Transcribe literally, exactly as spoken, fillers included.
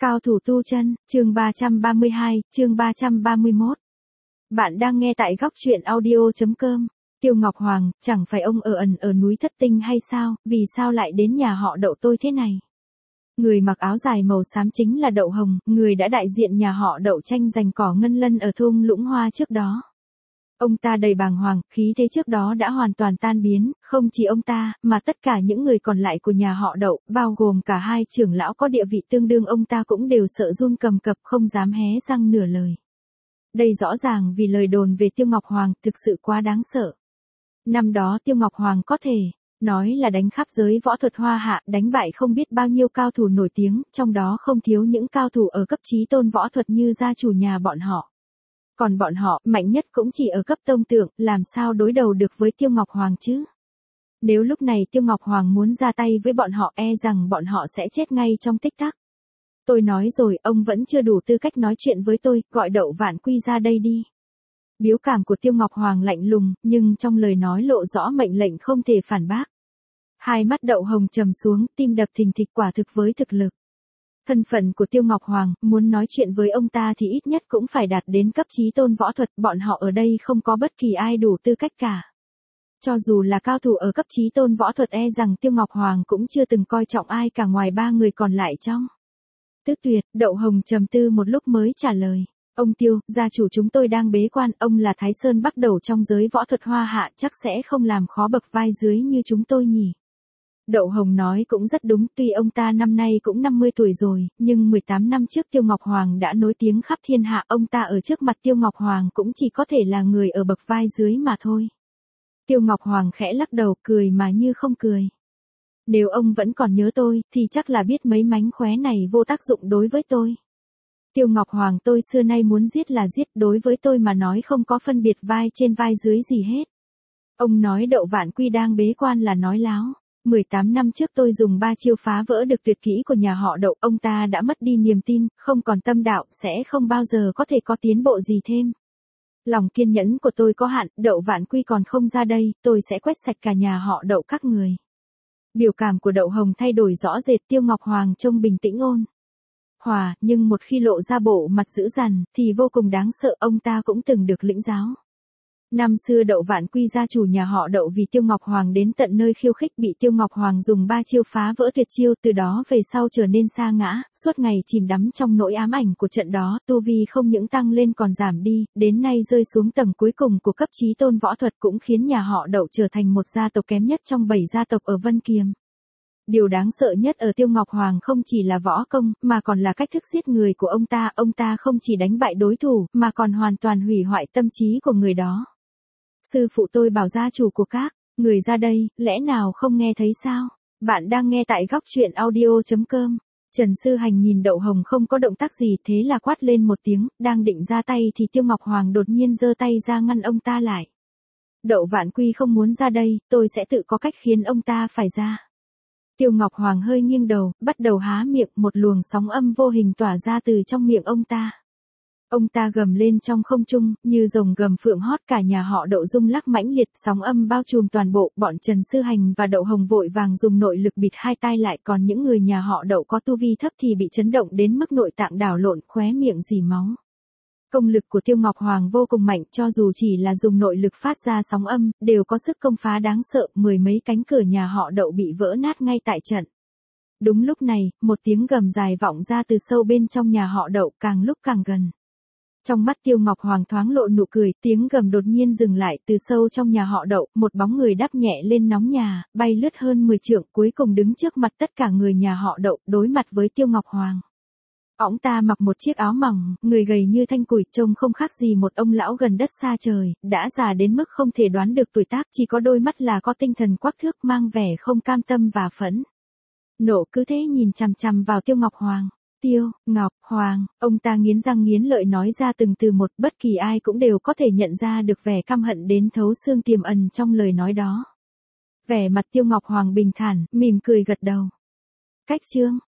Cao thủ tu chân, chương ba trăm ba mươi hai, chương ba trăm ba mươi mốt. Bạn đang nghe tại góc truyện audio chấm com. Tiêu Ngọc Hoàng, chẳng phải ông ở ẩn ở núi Thất Tinh hay sao, vì sao lại đến nhà họ Đậu tôi thế này? Người mặc áo dài màu xám chính là Đậu Hồng, người đã đại diện nhà họ Đậu tranh giành cỏ ngân lân ở thung lũng hoa trước đó. Ông ta đầy bàng hoàng, khí thế trước đó đã hoàn toàn tan biến, không chỉ ông ta, mà tất cả những người còn lại của nhà họ Đậu, bao gồm cả hai trưởng lão có địa vị tương đương ông ta cũng đều sợ run cầm cập không dám hé răng nửa lời. Đây rõ ràng vì lời đồn về Tiêu Ngọc Hoàng thực sự quá đáng sợ. Năm đó Tiêu Ngọc Hoàng có thể nói là đánh khắp giới võ thuật hoa hạ, đánh bại không biết bao nhiêu cao thủ nổi tiếng, trong đó không thiếu những cao thủ ở cấp chí tôn võ thuật như gia chủ nhà bọn họ. Còn bọn họ, mạnh nhất cũng chỉ ở cấp tông tượng, làm sao đối đầu được với Tiêu Ngọc Hoàng chứ? Nếu lúc này Tiêu Ngọc Hoàng muốn ra tay với bọn họ e rằng bọn họ sẽ chết ngay trong tích tắc. Tôi nói rồi, ông vẫn chưa đủ tư cách nói chuyện với tôi, gọi Đậu Vạn Quy ra đây đi. Biểu cảm của Tiêu Ngọc Hoàng lạnh lùng, nhưng trong lời nói lộ rõ mệnh lệnh không thể phản bác. Hai mắt Đậu Hồng trầm xuống, tim đập thình thịch quả thực với thực lực. Thân phận của Tiêu Ngọc Hoàng, muốn nói chuyện với ông ta thì ít nhất cũng phải đạt đến cấp chí tôn võ thuật, bọn họ ở đây không có bất kỳ ai đủ tư cách cả. Cho dù là cao thủ ở cấp chí tôn võ thuật e rằng Tiêu Ngọc Hoàng cũng chưa từng coi trọng ai cả ngoài ba người còn lại trong. Tức Tuyệt, Đậu Hồng trầm tư một lúc mới trả lời. Ông Tiêu, gia chủ chúng tôi đang bế quan, ông là Thái Sơn bắt đầu trong giới võ thuật hoa hạ chắc sẽ không làm khó bậc vai dưới như chúng tôi nhỉ. Đậu Hồng nói cũng rất đúng, tuy ông ta năm nay cũng năm mươi tuổi rồi, nhưng mười tám năm trước Tiêu Ngọc Hoàng đã nổi tiếng khắp thiên hạ, ông ta ở trước mặt Tiêu Ngọc Hoàng cũng chỉ có thể là người ở bậc vai dưới mà thôi. Tiêu Ngọc Hoàng khẽ lắc đầu, cười mà như không cười. Nếu ông vẫn còn nhớ tôi, thì chắc là biết mấy mánh khóe này vô tác dụng đối với tôi. Tiêu Ngọc Hoàng tôi xưa nay muốn giết là giết, đối với tôi mà nói không có phân biệt vai trên vai dưới gì hết. Ông nói Đậu Vạn Quy đang bế quan là nói láo. mười tám năm trước tôi dùng ba chiêu phá vỡ được tuyệt kỹ của nhà họ Đậu, ông ta đã mất đi niềm tin, không còn tâm đạo, sẽ không bao giờ có thể có tiến bộ gì thêm. Lòng kiên nhẫn của tôi có hạn, Đậu Vạn Quy còn không ra đây, tôi sẽ quét sạch cả nhà họ Đậu các người. Biểu cảm của Đậu Hồng thay đổi rõ rệt, Tiêu Ngọc Hoàng trông bình tĩnh ôn hòa, nhưng một khi lộ ra bộ mặt dữ dằn, thì vô cùng đáng sợ, ông ta cũng từng được lĩnh giáo. Năm xưa Đậu Vạn Quy gia chủ nhà họ Đậu vì Tiêu Ngọc Hoàng đến tận nơi khiêu khích bị Tiêu Ngọc Hoàng dùng ba chiêu phá vỡ tuyệt chiêu, từ đó về sau trở nên sa ngã, suốt ngày chìm đắm trong nỗi ám ảnh của trận đó, tu vi không những tăng lên còn giảm đi, đến nay rơi xuống tầng cuối cùng của cấp chí tôn võ thuật cũng khiến nhà họ Đậu trở thành một gia tộc kém nhất trong bảy gia tộc ở Vân Kiềm. Điều đáng sợ nhất ở Tiêu Ngọc Hoàng không chỉ là võ công, mà còn là cách thức giết người của ông ta, ông ta không chỉ đánh bại đối thủ, mà còn hoàn toàn hủy hoại tâm trí của người đó. Sư phụ tôi bảo gia chủ của các người ra đây, lẽ nào không nghe thấy sao? Bạn đang nghe tại góc truyện audio chấm com. Trần Sư Hành nhìn Đậu Hồng không có động tác gì, thế là quát lên một tiếng, đang định ra tay thì Tiêu Ngọc Hoàng đột nhiên giơ tay ra ngăn ông ta lại. Đậu Vạn Quy không muốn ra đây, tôi sẽ tự có cách khiến ông ta phải ra. Tiêu Ngọc Hoàng hơi nghiêng đầu, bắt đầu há miệng, một luồng sóng âm vô hình tỏa ra từ trong miệng ông ta. Ông ta gầm lên trong không trung, như rồng gầm phượng hót, cả nhà họ Đậu rung lắc mãnh liệt, sóng âm bao trùm toàn bộ, bọn Trần Sư Hành và Đậu Hồng vội vàng dùng nội lực bịt hai tai lại, còn những người nhà họ Đậu có tu vi thấp thì bị chấn động đến mức nội tạng đảo lộn, khóe miệng rỉ máu. Công lực của Tiêu Ngọc Hoàng vô cùng mạnh, cho dù chỉ là dùng nội lực phát ra sóng âm, đều có sức công phá đáng sợ, mười mấy cánh cửa nhà họ Đậu bị vỡ nát ngay tại trận. Đúng lúc này, một tiếng gầm dài vọng ra từ sâu bên trong nhà họ Đậu, càng lúc càng gần. Trong mắt Tiêu Ngọc Hoàng thoáng lộ nụ cười, tiếng gầm đột nhiên dừng lại, từ sâu trong nhà họ Đậu, một bóng người đáp nhẹ lên nóc nhà, bay lướt hơn mười trượng, cuối cùng đứng trước mặt tất cả người nhà họ Đậu, đối mặt với Tiêu Ngọc Hoàng. Ổng ta mặc một chiếc áo mỏng, người gầy như thanh củi, trông không khác gì một ông lão gần đất xa trời, đã già đến mức không thể đoán được tuổi tác, chỉ có đôi mắt là có tinh thần quắc thước, mang vẻ không cam tâm và phẫn nộ, cứ thế nhìn chằm chằm vào Tiêu Ngọc Hoàng. Tiêu Ngọc Hoàng, ông ta nghiến răng nghiến lợi nói ra từng từ một, bất kỳ ai cũng đều có thể nhận ra được vẻ căm hận đến thấu xương tiềm ẩn trong lời nói đó. Vẻ mặt Tiêu Ngọc Hoàng bình thản, mỉm cười gật đầu. Cách chương